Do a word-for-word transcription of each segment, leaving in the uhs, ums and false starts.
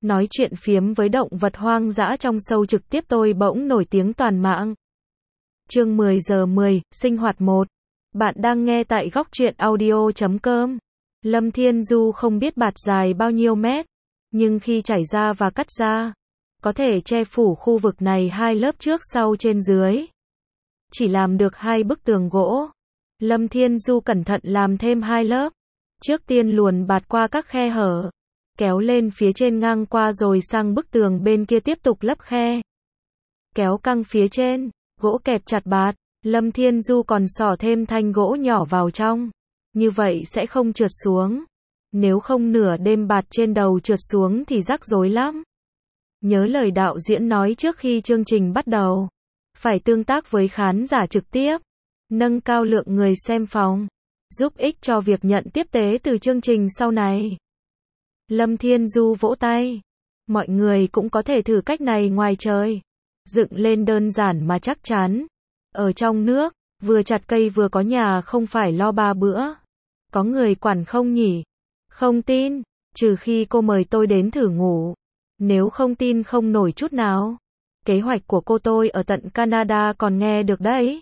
nói chuyện phiếm với động vật hoang dã trong show trực tiếp tôi bỗng nổi tiếng toàn mạng. Chương mười giờ mười, sinh hoạt một. Bạn đang nghe tại góc truyện audio chấm com. Lâm Thiên Du không biết bạt dài bao nhiêu mét, nhưng khi chảy ra và cắt ra, có thể che phủ khu vực này hai lớp trước sau trên dưới. Chỉ làm được hai bức tường gỗ. Lâm Thiên Du cẩn thận làm thêm hai lớp. Trước tiên luồn bạt qua các khe hở, kéo lên phía trên ngang qua rồi sang bức tường bên kia tiếp tục lấp khe. Kéo căng phía trên, gỗ kẹp chặt bạt, Lâm Thiên Du còn xỏ thêm thanh gỗ nhỏ vào trong. Như vậy sẽ không trượt xuống. Nếu không nửa đêm bạt trên đầu trượt xuống thì rắc rối lắm. Nhớ lời đạo diễn nói trước khi chương trình bắt đầu. Phải tương tác với khán giả trực tiếp. Nâng cao lượng người xem phòng. Giúp ích cho việc nhận tiếp tế từ chương trình sau này. Lâm Thiên Du vỗ tay. Mọi người cũng có thể thử cách này ngoài trời. Dựng lên đơn giản mà chắc chắn. Ở trong nước, vừa chặt cây vừa có nhà không phải lo ba bữa. Có người quản không nhỉ? Không tin, trừ khi cô mời tôi đến thử ngủ. Nếu không tin không nổi chút nào. Kế hoạch của cô tôi ở tận Canada còn nghe được đấy.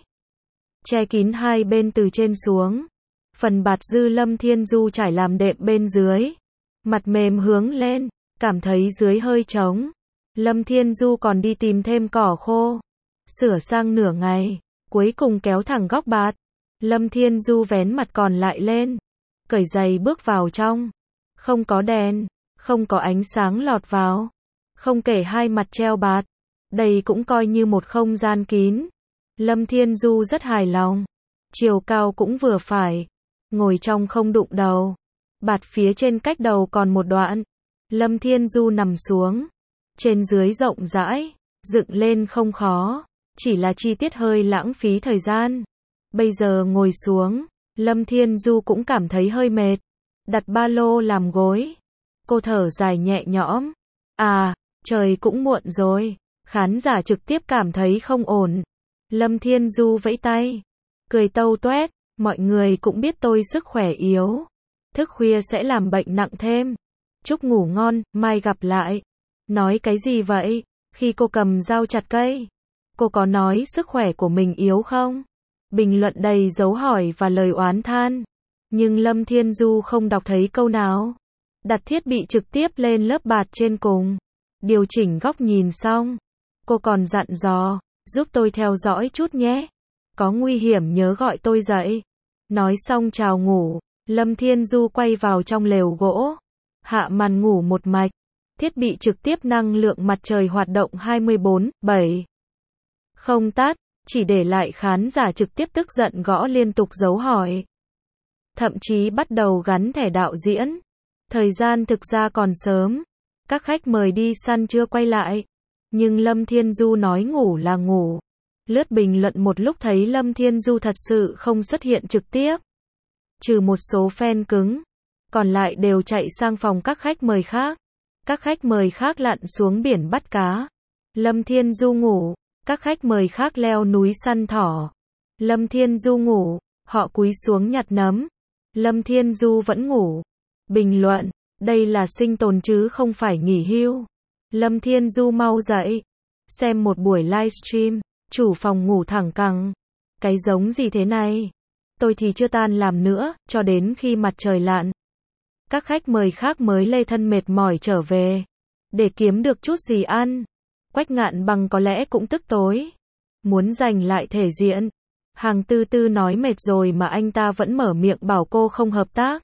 Che kín hai bên từ trên xuống. Phần bạt dư Lâm Thiên Du trải làm đệm bên dưới. Mặt mềm hướng lên, cảm thấy dưới hơi trống. Lâm Thiên Du còn đi tìm thêm cỏ khô. Sửa sang nửa ngày, cuối cùng kéo thẳng góc bạt. Lâm Thiên Du vén mặt còn lại lên. Cởi giày bước vào trong. Không có đèn, không có ánh sáng lọt vào. Không kể hai mặt treo bạt. Đây cũng coi như một không gian kín. Lâm Thiên Du rất hài lòng. Chiều cao cũng vừa phải. Ngồi trong không đụng đầu. Bạt phía trên cách đầu còn một đoạn. Lâm Thiên Du nằm xuống. Trên dưới rộng rãi. Dựng lên không khó. Chỉ là chi tiết hơi lãng phí thời gian. Bây giờ ngồi xuống. Lâm Thiên Du cũng cảm thấy hơi mệt. Đặt ba lô làm gối. Cô thở dài nhẹ nhõm. À, trời cũng muộn rồi. Khán giả trực tiếp cảm thấy không ổn. Lâm Thiên Du vẫy tay. Cười tâu tuét. Mọi người cũng biết tôi sức khỏe yếu. Thức khuya sẽ làm bệnh nặng thêm. Chúc ngủ ngon, mai gặp lại. Nói cái gì vậy? Khi cô cầm dao chặt cây, cô có nói sức khỏe của mình yếu không? Bình luận đầy dấu hỏi và lời oán than. Nhưng Lâm Thiên Du không đọc thấy câu nào. Đặt thiết bị trực tiếp lên lớp bạt trên cùng. Điều chỉnh góc nhìn xong. Cô còn dặn dò, giúp tôi theo dõi chút nhé. Có nguy hiểm nhớ gọi tôi dậy. Nói xong chào ngủ. Lâm Thiên Du quay vào trong lều gỗ. Hạ màn ngủ một mạch. Thiết bị trực tiếp năng lượng mặt trời hoạt động hai mươi bốn bảy. Không tắt, chỉ để lại khán giả trực tiếp tức giận gõ liên tục dấu hỏi. Thậm chí bắt đầu gắn thẻ đạo diễn. Thời gian thực ra còn sớm. Các khách mời đi săn chưa quay lại. Nhưng Lâm Thiên Du nói ngủ là ngủ. Lướt bình luận một lúc thấy Lâm Thiên Du thật sự không xuất hiện trực tiếp. Trừ một số fan cứng. Còn lại đều chạy sang phòng các khách mời khác. Các khách mời khác lặn xuống biển bắt cá. Lâm Thiên Du ngủ. Các khách mời khác leo núi săn thỏ. Lâm Thiên Du ngủ. Họ cúi xuống nhặt nấm. Lâm Thiên Du vẫn ngủ. Bình luận. Đây là sinh tồn chứ không phải nghỉ hưu. Lâm Thiên Du mau dậy. Xem một buổi livestream. Chủ phòng ngủ thẳng cẳng. Cái giống gì thế này? Tôi thì chưa tan làm nữa, cho đến khi mặt trời lặn. Các khách mời khác mới lê thân mệt mỏi trở về. Để kiếm được chút gì ăn. Quách Ngạn Bằng có lẽ cũng tức tối. Muốn giành lại thể diện. Hàng Tư Tư nói mệt rồi mà anh ta vẫn mở miệng bảo cô không hợp tác.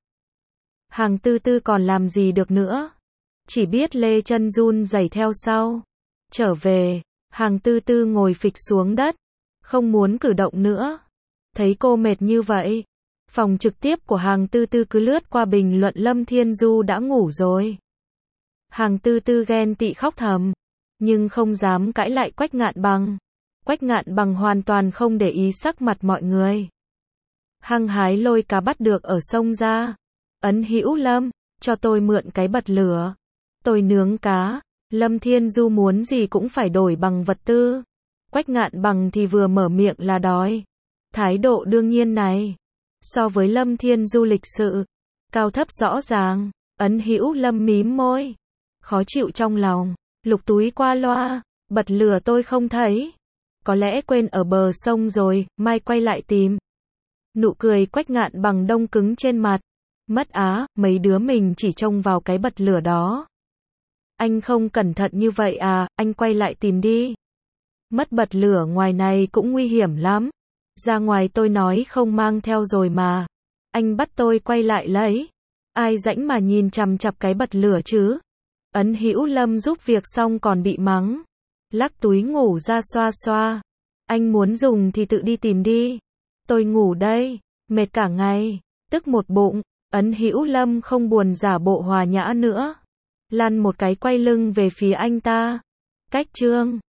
Hàng Tư Tư còn làm gì được nữa. Chỉ biết lê chân run rẩy theo sau. Trở về, Hàng Tư Tư ngồi phịch xuống đất. Không muốn cử động nữa. Thấy cô mệt như vậy. Phòng trực tiếp của Hàng Tư Tư cứ lướt qua bình luận Lâm Thiên Du đã ngủ rồi. Hàng Tư Tư ghen tị khóc thầm. Nhưng không dám cãi lại Quách Ngạn Bằng. Quách Ngạn Bằng hoàn toàn không để ý sắc mặt mọi người. Hăng hái lôi cá bắt được ở sông ra. Ấn Hữu Lâm, cho tôi mượn cái bật lửa. Tôi nướng cá. Lâm Thiên Du muốn gì cũng phải đổi bằng vật tư. Quách Ngạn Bằng thì vừa mở miệng là đói. Thái độ đương nhiên này. So với Lâm Thiên Du lịch sự. Cao thấp rõ ràng. Ấn Hữu Lâm mím môi. Khó chịu trong lòng, lục túi qua loa, bật lửa tôi không thấy. Có lẽ quên ở bờ sông rồi, mai quay lại tìm. Nụ cười Quách Ngạn bằng đông cứng trên mặt. Mất á, mấy đứa mình chỉ trông vào cái bật lửa đó. Anh không cẩn thận như vậy à, anh quay lại tìm đi. Mất bật lửa ngoài này cũng nguy hiểm lắm. Ra ngoài tôi nói không mang theo rồi mà. Anh bắt tôi quay lại lấy. Ai rảnh mà nhìn chằm chằm cái bật lửa chứ. Ấn Hữu Lâm giúp việc xong còn bị mắng. Lắc túi ngủ ra xoa xoa. Anh muốn dùng thì tự đi tìm đi. Tôi ngủ đây, mệt cả ngày, tức một bụng. Ấn Hữu Lâm không buồn giả bộ hòa nhã nữa. Lăn một cái quay lưng về phía anh ta. Cách chương